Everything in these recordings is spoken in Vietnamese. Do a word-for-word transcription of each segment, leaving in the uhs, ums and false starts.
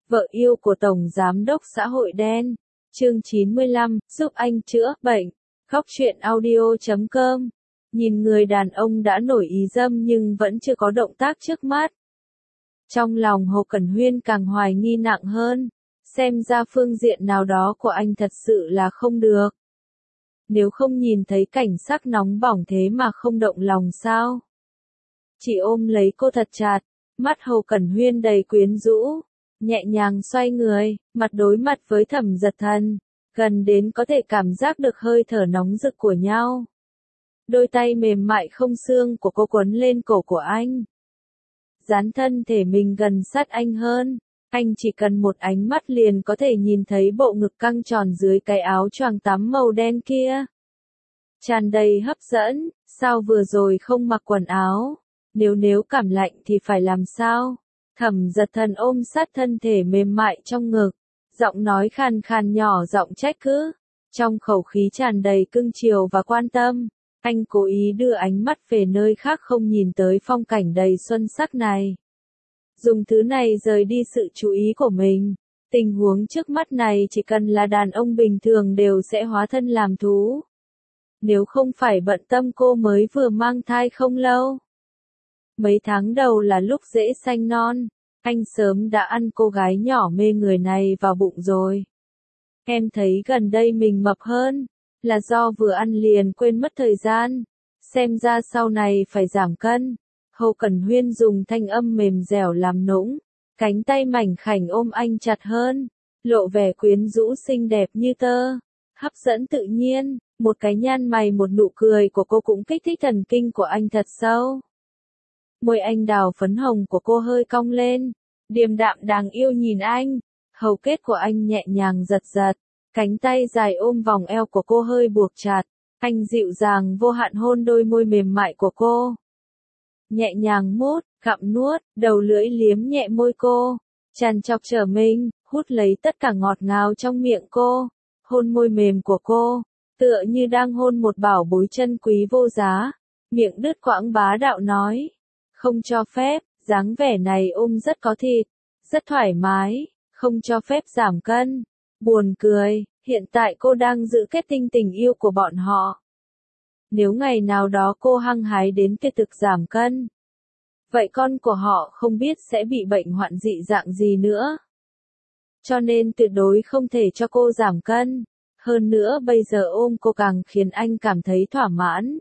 Vợ yêu của Tổng Giám đốc xã hội đen. Chương chín mươi lăm, giúp anh chữa bệnh. Góc truyện audio chấm com. Nhìn người đàn ông đã nổi ý dâm nhưng vẫn chưa có động tác trước mắt. Trong lòng Hồ Cẩn Huyên càng hoài nghi nặng hơn. Xem ra phương diện nào đó của anh thật sự là không được. Nếu không nhìn thấy cảnh sắc nóng bỏng thế mà không động lòng sao? Chị ôm lấy cô thật chặt, mắt Hồ Cẩn Huyên đầy quyến rũ, nhẹ nhàng xoay người, mặt đối mặt với Thẩm Giật Thần, gần đến có thể cảm giác được hơi thở nóng rực của nhau. Đôi tay mềm mại không xương của cô quấn lên cổ của anh. Dán thân thể mình gần sát anh hơn, anh chỉ cần một ánh mắt liền có thể nhìn thấy bộ ngực căng tròn dưới cái áo choàng tắm màu đen kia. Tràn đầy hấp dẫn, sao vừa rồi không mặc quần áo, nếu nếu cảm lạnh thì phải làm sao? Thẩm Giật Thần ôm sát thân thể mềm mại trong ngực, giọng nói khàn khàn nhỏ giọng trách cứ, trong khẩu khí tràn đầy cưng chiều và quan tâm, anh cố ý đưa ánh mắt về nơi khác không nhìn tới phong cảnh đầy xuân sắc này. Dùng thứ này rời đi sự chú ý của mình. Tình huống trước mắt này chỉ cần là đàn ông bình thường đều sẽ hóa thân làm thú. Nếu không phải bận tâm cô mới vừa mang thai không lâu. Mấy tháng đầu là lúc dễ sanh non, anh sớm đã ăn cô gái nhỏ mê người này vào bụng rồi. Em thấy gần đây mình mập hơn, là do vừa ăn liền quên mất thời gian, xem ra sau này phải giảm cân. Hồ Cẩn Huyên dùng thanh âm mềm dẻo làm nũng, cánh tay mảnh khảnh ôm anh chặt hơn, lộ vẻ quyến rũ xinh đẹp như tơ, hấp dẫn tự nhiên, một cái nhăn mày một nụ cười của cô cũng kích thích thần kinh của anh thật sâu. Môi anh đào phấn hồng của cô hơi cong lên, điềm đạm đáng yêu nhìn anh, hầu kết của anh nhẹ nhàng giật giật, cánh tay dài ôm vòng eo của cô hơi buộc chặt, anh dịu dàng vô hạn hôn đôi môi mềm mại của cô. Nhẹ nhàng mút, gặm nuốt, đầu lưỡi liếm nhẹ môi cô, tràn trọc trở mình, hút lấy tất cả ngọt ngào trong miệng cô, hôn môi mềm của cô, tựa như đang hôn một bảo bối chân quý vô giá, miệng đứt quãng bá đạo nói, không cho phép, dáng vẻ này ôm rất có thịt, rất thoải mái, không cho phép giảm cân, buồn cười, hiện tại cô đang giữ kết tinh tình yêu của bọn họ. Nếu ngày nào đó cô hăng hái đến tuyệt thực giảm cân, vậy con của họ không biết sẽ bị bệnh hoạn dị dạng gì nữa. Cho nên tuyệt đối không thể cho cô giảm cân, hơn nữa bây giờ ôm cô càng khiến anh cảm thấy thỏa mãn.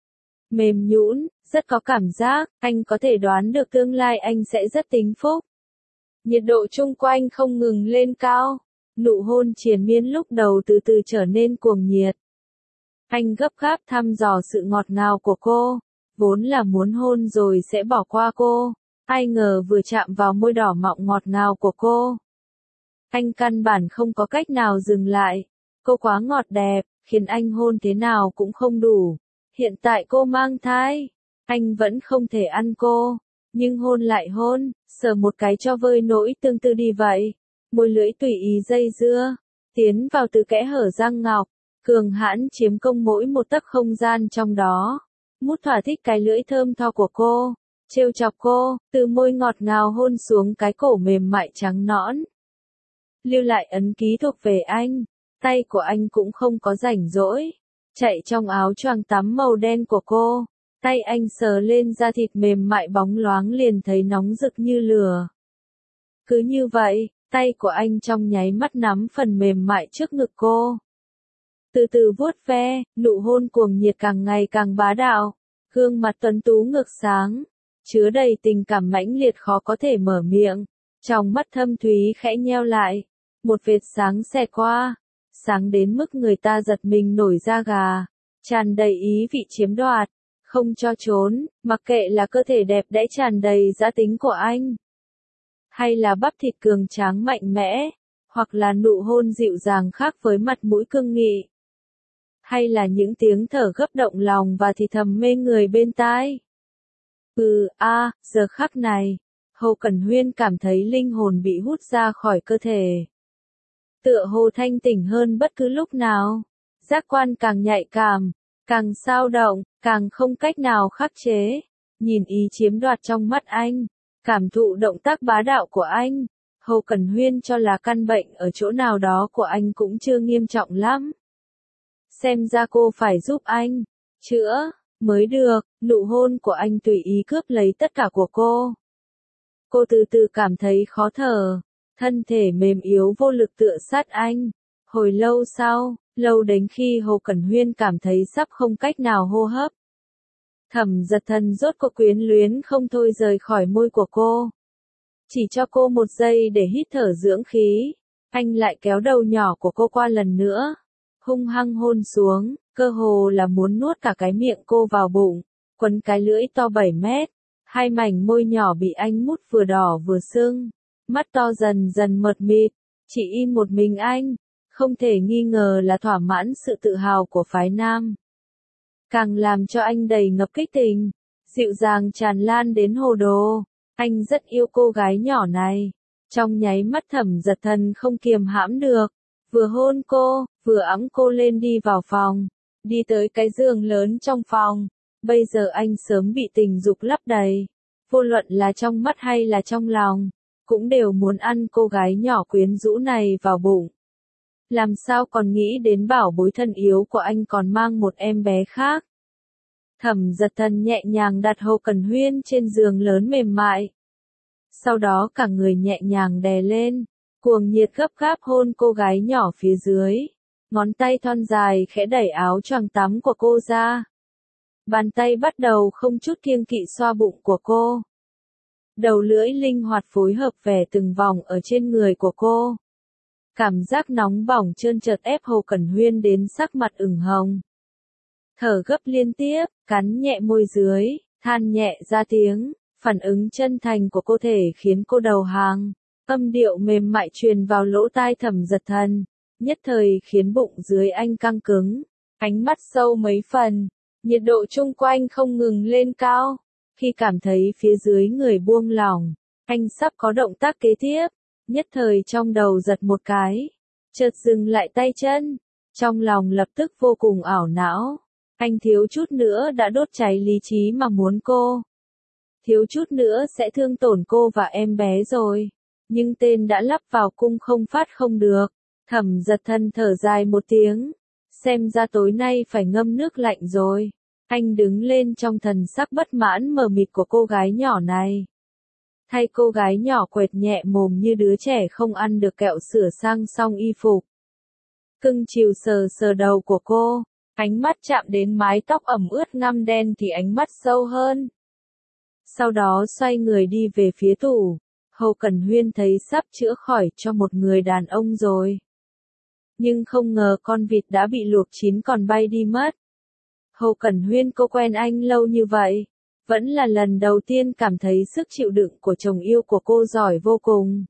Mềm nhũn, rất có cảm giác, anh có thể đoán được tương lai anh sẽ rất tính phúc. Nhiệt độ chung quanh không ngừng lên cao, nụ hôn triền miên lúc đầu từ từ trở nên cuồng nhiệt. Anh gấp gáp thăm dò sự ngọt ngào của cô, vốn là muốn hôn rồi sẽ bỏ qua cô, ai ngờ vừa chạm vào môi đỏ mọng ngọt ngào của cô. Anh căn bản không có cách nào dừng lại, cô quá ngọt đẹp, khiến anh hôn thế nào cũng không đủ. Hiện tại cô mang thai, anh vẫn không thể ăn cô, nhưng hôn lại hôn, sờ một cái cho vơi nỗi tương tư đi vậy. Môi lưỡi tùy ý dây dưa, tiến vào từ kẽ hở răng ngọc, cường hãn chiếm công mỗi một tấc không gian trong đó. Mút thỏa thích cái lưỡi thơm tho của cô, trêu chọc cô, từ môi ngọt ngào hôn xuống cái cổ mềm mại trắng nõn. Lưu lại ấn ký thuộc về anh, tay của anh cũng không có rảnh rỗi. Chạy trong áo choàng tắm màu đen của cô, tay anh sờ lên da thịt mềm mại bóng loáng liền thấy nóng rực như lửa. Cứ như vậy, tay của anh trong nháy mắt nắm phần mềm mại trước ngực cô. Từ từ vuốt ve, nụ hôn cuồng nhiệt càng ngày càng bá đạo, gương mặt tuấn tú ngược sáng, chứa đầy tình cảm mãnh liệt khó có thể mở miệng, trong mắt thâm thúy khẽ nheo lại, một vệt sáng xẹt qua. Sáng đến mức người ta giật mình nổi da gà, tràn đầy ý vị chiếm đoạt, không cho trốn, mặc kệ là cơ thể đẹp đẽ tràn đầy dã tính của anh, hay là bắp thịt cường tráng mạnh mẽ, hoặc là nụ hôn dịu dàng khác với mặt mũi cương nghị, hay là những tiếng thở gấp động lòng và thì thầm mê người bên tai. Ừ, a, à, giờ khắc này, Hồ Cẩn Huyên cảm thấy linh hồn bị hút ra khỏi cơ thể. Tựa hồ thanh tỉnh hơn bất cứ lúc nào, giác quan càng nhạy cảm, càng sao động, càng không cách nào khắc chế, nhìn ý chiếm đoạt trong mắt anh, cảm thụ động tác bá đạo của anh, Hồ Cẩn Huyên cho là căn bệnh ở chỗ nào đó của anh cũng chưa nghiêm trọng lắm. Xem ra cô phải giúp anh chữa mới được. Nụ hôn của anh tùy ý cướp lấy tất cả của cô. Cô từ từ cảm thấy khó thở, thân thể mềm yếu vô lực tựa sát anh. Hồi lâu sau, lâu đến khi Hồ Cẩn Huyên cảm thấy sắp không cách nào hô hấp. Thẩm Giật Thần rốt cuộc quyến luyến không thôi rời khỏi môi của cô. Chỉ cho cô một giây để hít thở dưỡng khí, anh lại kéo đầu nhỏ của cô qua lần nữa, hung hăng hôn xuống, cơ hồ là muốn nuốt cả cái miệng cô vào bụng, quấn cái lưỡi to bảy mét, hai mảnh môi nhỏ bị anh mút vừa đỏ vừa sưng, mắt to dần dần mờ mịt, chỉ in một mình anh, không thể nghi ngờ là thỏa mãn sự tự hào của phái nam. Càng làm cho anh đầy ngập kích tình, dịu dàng tràn lan đến hồ đồ. Anh rất yêu cô gái nhỏ này. Trong nháy mắt Thẩm Giật Thần không kiềm hãm được. Vừa hôn cô, vừa ẵm cô lên đi vào phòng. Đi tới cái giường lớn trong phòng. Bây giờ anh sớm bị tình dục lấp đầy. Vô luận là trong mắt hay là trong lòng. Cũng đều muốn ăn cô gái nhỏ quyến rũ này vào bụng. Làm sao còn nghĩ đến bảo bối thân yếu của anh còn mang một em bé khác. Thẩm Giật Thần nhẹ nhàng đặt Hồ Cẩn Huyên trên giường lớn mềm mại. Sau đó cả người nhẹ nhàng đè lên, cuồng nhiệt gấp gáp hôn cô gái nhỏ phía dưới. Ngón tay thon dài khẽ đẩy áo choàng tắm của cô ra. Bàn tay bắt đầu không chút kiêng kỵ xoa bụng của cô. Đầu lưỡi linh hoạt phối hợp vẽ từng vòng ở trên người của cô. Cảm giác nóng bỏng trơn trượt ép Hồ Cẩn Huyên đến sắc mặt ửng hồng. Thở gấp liên tiếp, cắn nhẹ môi dưới, than nhẹ ra tiếng, phản ứng chân thành của cô thể khiến cô đầu hàng. Âm điệu mềm mại truyền vào lỗ tai Thẩm Giật Thần, nhất thời khiến bụng dưới anh căng cứng, ánh mắt sâu mấy phần, nhiệt độ chung quanh không ngừng lên cao. Khi cảm thấy phía dưới người buông lỏng, anh sắp có động tác kế tiếp, nhất thời trong đầu giật một cái, chợt dừng lại tay chân, trong lòng lập tức vô cùng ảo não. Anh thiếu chút nữa đã đốt cháy lý trí mà muốn cô. Thiếu chút nữa sẽ thương tổn cô và em bé rồi. Nhưng tên đã lắp vào cung không phát không được. Thẩm Giật Thần thở dài một tiếng. Xem ra tối nay phải ngâm nước lạnh rồi. Anh đứng lên trong thần sắc bất mãn mờ mịt của cô gái nhỏ này. Thay cô gái nhỏ quệt nhẹ mồm như đứa trẻ không ăn được kẹo sửa sang xong y phục. Cưng chiều sờ sờ đầu của cô. Ánh mắt chạm đến mái tóc ẩm ướt ngăm đen thì ánh mắt sâu hơn. Sau đó xoay người đi về phía tủ. Hồ Cẩn Huyên thấy sắp chữa khỏi cho một người đàn ông rồi. Nhưng không ngờ con vịt đã bị luộc chín còn bay đi mất. Hồ Cẩn Huyên cô quen anh lâu như vậy. Vẫn là lần đầu tiên cảm thấy sức chịu đựng của chồng yêu của cô giỏi vô cùng.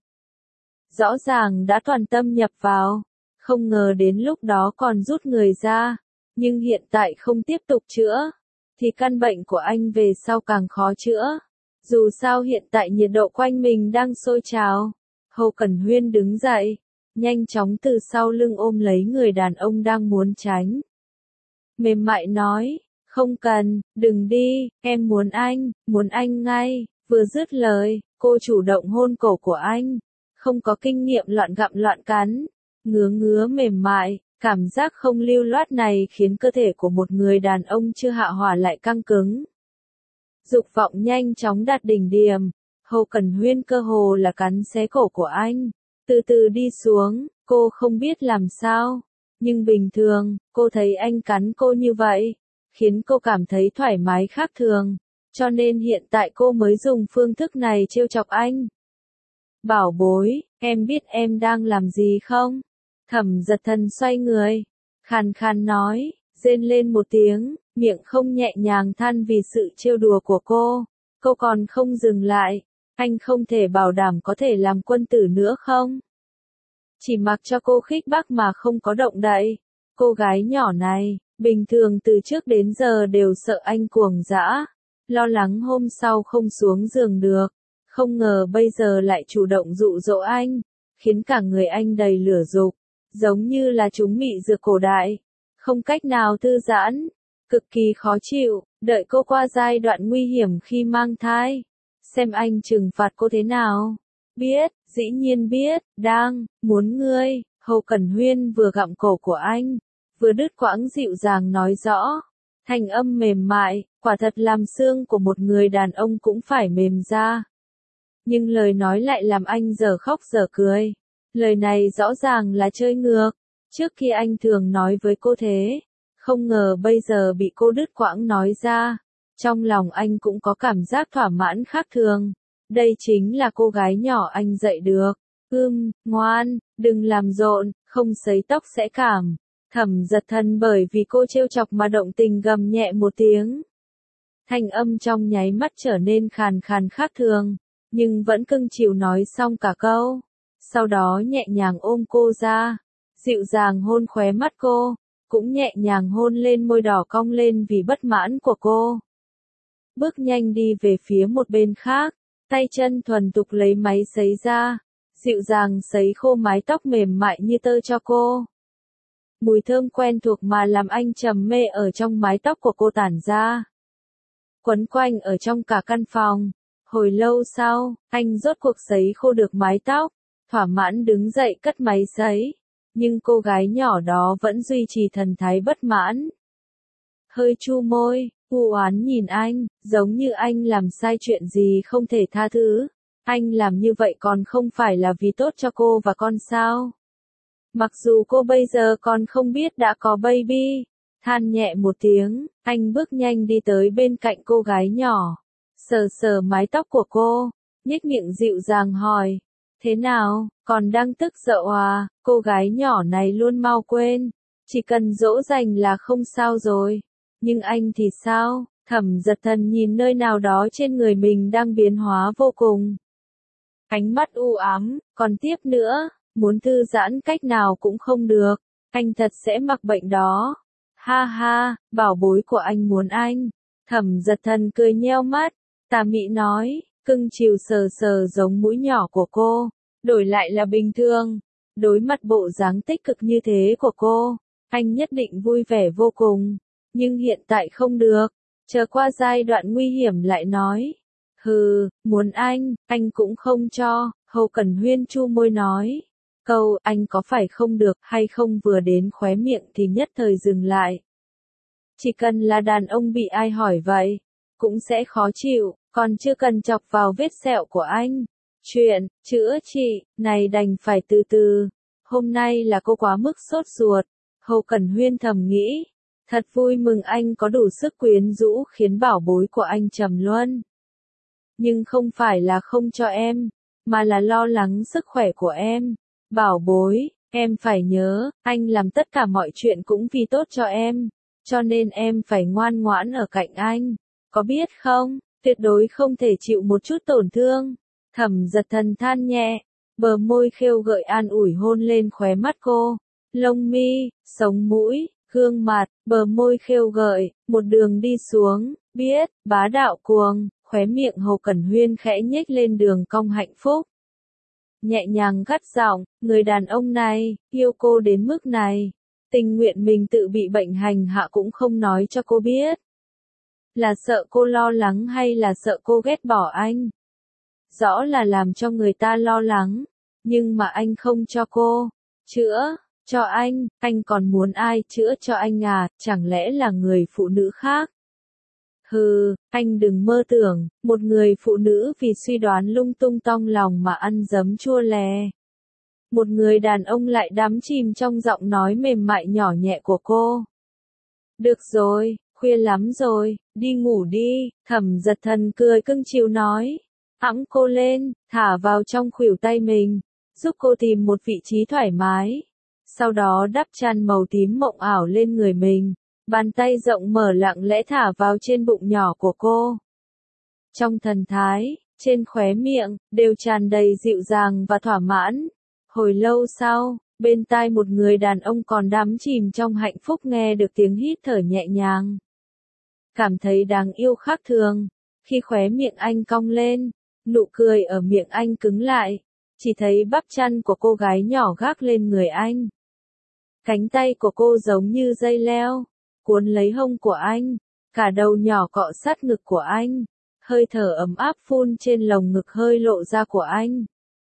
Rõ ràng đã toàn tâm nhập vào. Không ngờ đến lúc đó còn rút người ra. Nhưng hiện tại không tiếp tục chữa, thì căn bệnh của anh về sau càng khó chữa. Dù sao hiện tại nhiệt độ quanh mình đang sôi trào. Hồ Cẩn Huyên đứng dậy, nhanh chóng từ sau lưng ôm lấy người đàn ông đang muốn tránh. Mềm mại nói, không cần, đừng đi, em muốn anh, muốn anh ngay. Vừa dứt lời, cô chủ động hôn cổ của anh. Không có kinh nghiệm loạn gặm loạn cắn, ngứa ngứa mềm mại. Cảm giác không lưu loát này khiến cơ thể của một người đàn ông chưa hạ hỏa lại căng cứng. Dục vọng nhanh chóng đạt đỉnh điểm. Hồ Cẩn Huyên cơ hồ là cắn xé cổ của anh. Từ từ đi xuống, cô không biết làm sao. Nhưng bình thường, cô thấy anh cắn cô như vậy, khiến cô cảm thấy thoải mái khác thường. Cho nên hiện tại cô mới dùng phương thức này trêu chọc anh. Bảo bối, em biết em đang làm gì không? Thẩm Giật Thần xoay người, khàn khàn nói, rên lên một tiếng, miệng không nhẹ nhàng than vì sự trêu đùa của cô. Cô còn không dừng lại, anh không thể bảo đảm có thể làm quân tử nữa không? Chỉ mặc cho cô khích bác mà không có động đậy. Cô gái nhỏ này, bình thường từ trước đến giờ đều sợ anh cuồng dã, lo lắng hôm sau không xuống giường được. Không ngờ bây giờ lại chủ động dụ dỗ anh, khiến cả người anh đầy lửa dục. Giống như là chúng mị dược cổ đại, không cách nào thư giãn, cực kỳ khó chịu, đợi cô qua giai đoạn nguy hiểm khi mang thai, xem anh trừng phạt cô thế nào. Biết, Dĩ nhiên biết, đang, muốn ngươi, Hồ Cẩn Huyên vừa gặm cổ của anh, vừa đứt quãng dịu dàng nói rõ. Thanh âm mềm mại, quả thật làm xương của một người đàn ông cũng phải mềm ra. Nhưng lời nói lại làm anh dở khóc dở cười. Lời này rõ ràng là chơi ngược. Trước khi anh thường nói với cô thế, không ngờ bây giờ bị cô đứt quãng nói ra. Trong lòng anh cũng có cảm giác thỏa mãn khác thường. Đây chính là cô gái nhỏ anh dạy được. Ưm, ngoan, đừng làm rộn, không sấy tóc sẽ cảm. Thẩm Giật Thần bởi vì cô trêu chọc mà động tình gầm nhẹ một tiếng. Thanh âm trong nháy mắt trở nên khàn khàn khác thường, nhưng vẫn cưng chiều nói xong cả câu. Sau đó nhẹ nhàng ôm cô ra, dịu dàng hôn khóe mắt cô, cũng nhẹ nhàng hôn lên môi đỏ cong lên vì bất mãn của cô. Bước nhanh đi về phía một bên khác, tay chân thuần tục lấy máy sấy ra, dịu dàng sấy khô mái tóc mềm mại như tơ cho cô. Mùi thơm quen thuộc mà làm anh trầm mê ở trong mái tóc của cô tản ra. Quấn quanh ở trong cả căn phòng. Hồi lâu sau, anh rốt cuộc sấy khô được mái tóc, thỏa mãn đứng dậy cất máy sấy. Nhưng cô gái nhỏ đó vẫn duy trì thần thái bất mãn. Hơi chu môi, u oán nhìn anh, giống như anh làm sai chuyện gì không thể tha thứ. Anh làm như vậy còn không phải là vì tốt cho cô và con sao? Mặc dù cô bây giờ còn không biết đã có baby, than nhẹ một tiếng, anh bước nhanh đi tới bên cạnh cô gái nhỏ, sờ sờ mái tóc của cô, nhếch miệng dịu dàng hỏi, thế nào, còn đang tức giận à? Cô gái nhỏ này luôn mau quên, chỉ cần dỗ dành là không sao rồi. Nhưng anh thì sao? Thẩm Giật Thần nhìn nơi nào đó trên người mình đang biến hóa vô cùng. Ánh mắt u ám, còn tiếp nữa, muốn thư giãn cách nào cũng không được, anh thật sẽ mắc bệnh đó. Ha ha, bảo bối của anh muốn anh. Thẩm Giật Thần cười nheo mắt, tà mị nói, cưng chiều sờ sờ giống mũi nhỏ của cô, đổi lại là bình thường. Đối mặt bộ dáng tích cực như thế của cô, anh nhất định vui vẻ vô cùng. Nhưng hiện tại không được, chờ qua giai đoạn nguy hiểm lại nói. Hừ, muốn anh, anh cũng không cho, Hồ Cẩn Huyên chu môi nói. Câu, anh có phải không được hay không vừa đến khóe miệng thì nhất thời dừng lại. Chỉ cần là đàn ông bị ai hỏi vậy, cũng sẽ khó chịu, còn chưa cần chọc vào vết sẹo của anh. Chuyện, chữa trị, này đành phải từ từ. Hôm nay là cô quá mức sốt ruột, Hồ Cẩn Huyên thầm nghĩ. Thật vui mừng anh có đủ sức quyến rũ khiến bảo bối của anh trầm luân. Nhưng không phải là không cho em, mà là lo lắng sức khỏe của em. Bảo bối, em phải nhớ, anh làm tất cả mọi chuyện cũng vì tốt cho em, cho nên em phải ngoan ngoãn ở cạnh anh. Có biết không, tuyệt đối không thể chịu một chút tổn thương. Thẩm Giật Thần than nhẹ, bờ môi khêu gợi an ủi hôn lên khóe mắt cô, lông mi, sống mũi, gương mặt, bờ môi khêu gợi, một đường đi xuống, biết, bá đạo cuồng, khóe miệng Hồ Cẩn Huyên khẽ nhếch lên đường cong hạnh phúc. Nhẹ nhàng gắt giọng, người đàn ông này, yêu cô đến mức này, tình nguyện mình tự bị bệnh hành hạ cũng không nói cho cô biết. Là sợ cô lo lắng hay là sợ cô ghét bỏ anh? Rõ là làm cho người ta lo lắng, nhưng mà anh không cho cô chữa cho anh, anh còn muốn ai chữa cho anh à, chẳng lẽ là người phụ nữ khác? Hừ, anh đừng mơ tưởng, một người phụ nữ vì suy đoán lung tung tong lòng mà ăn giấm chua lè. Một người đàn ông lại đắm chìm trong giọng nói mềm mại nhỏ nhẹ của cô. Được rồi, khuya lắm rồi, đi ngủ đi, Thẩm Giật Thần cười cưng chiều nói. Ẵm cô lên, thả vào trong khuỷu tay mình, giúp cô tìm một vị trí thoải mái. Sau đó đắp chăn màu tím mộng ảo lên người mình, bàn tay rộng mở lặng lẽ thả vào trên bụng nhỏ của cô. Trong thần thái, trên khóe miệng, đều tràn đầy dịu dàng và thỏa mãn. Hồi lâu sau, bên tai một người đàn ông còn đắm chìm trong hạnh phúc nghe được tiếng hít thở nhẹ nhàng. Cảm thấy đáng yêu khác thường, khi khóe miệng anh cong lên, nụ cười ở miệng anh cứng lại, chỉ thấy bắp chân của cô gái nhỏ gác lên người anh. Cánh tay của cô giống như dây leo, cuốn lấy hông của anh, cả đầu nhỏ cọ sát ngực của anh, hơi thở ấm áp phun trên lồng ngực hơi lộ ra của anh.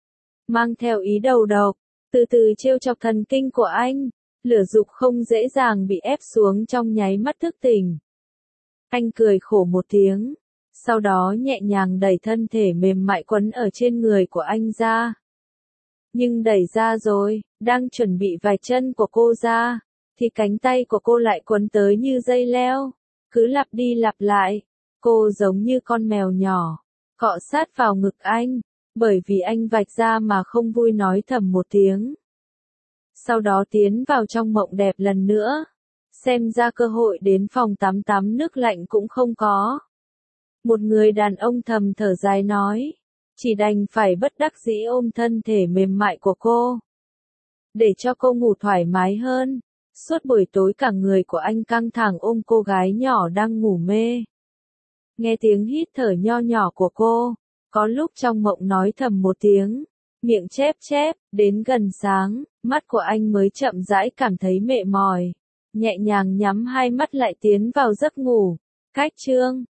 mang theo ý đầu độc, từ từ trêu chọc thần kinh của anh. Lửa dục không dễ dàng bị ép xuống trong nháy mắt thức tỉnh. Anh cười khổ một tiếng, sau đó nhẹ nhàng đẩy thân thể mềm mại quấn ở trên người của anh ra. Nhưng đẩy ra rồi, đang chuẩn bị vạch chân của cô ra, thì cánh tay của cô lại quấn tới như dây leo, cứ lặp đi lặp lại. Cô giống như con mèo nhỏ, cọ sát vào ngực anh, bởi vì anh vạch ra mà không vui nói thầm một tiếng. Sau đó tiến vào trong mộng đẹp lần nữa. Xem ra cơ hội đến phòng tắm tắm nước lạnh cũng không có. Một người đàn ông thầm thở dài nói, chỉ đành phải bất đắc dĩ ôm thân thể mềm mại của cô, để cho cô ngủ thoải mái hơn. Suốt buổi tối cả người của anh căng thẳng ôm cô gái nhỏ đang ngủ mê. Nghe tiếng hít thở nho nhỏ của cô, có lúc trong mộng nói thầm một tiếng, miệng chép chép, đến gần sáng, mắt của anh mới chậm rãi cảm thấy mệt mỏi, nhẹ nhàng nhắm hai mắt lại tiến vào giấc ngủ. Cách chương